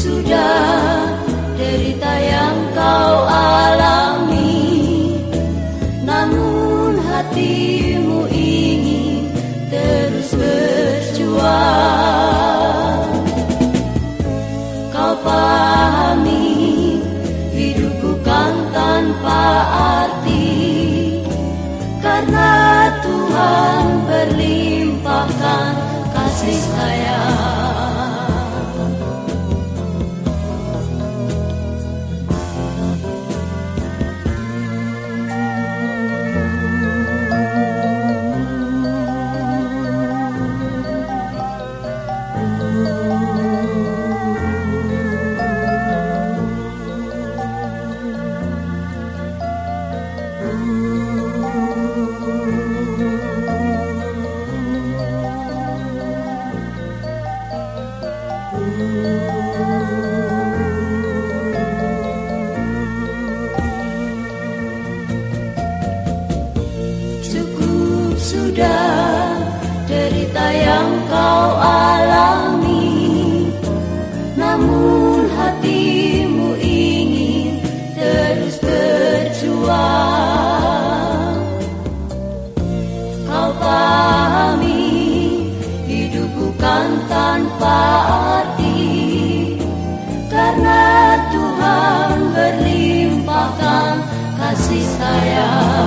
sudah derita yang kau alami, namun hatimu ingin terus berjuang. Kau pahami hidupku kan tanpa arti, karena Tuhan berlimpahkan kasih sayang. Cukup sudah derita yang kau alami, namun hatimu ingin terus berjuang. Kau pahami hidup bukan tanpa arti, karena Tuhan berlimpahkan kasih sayang.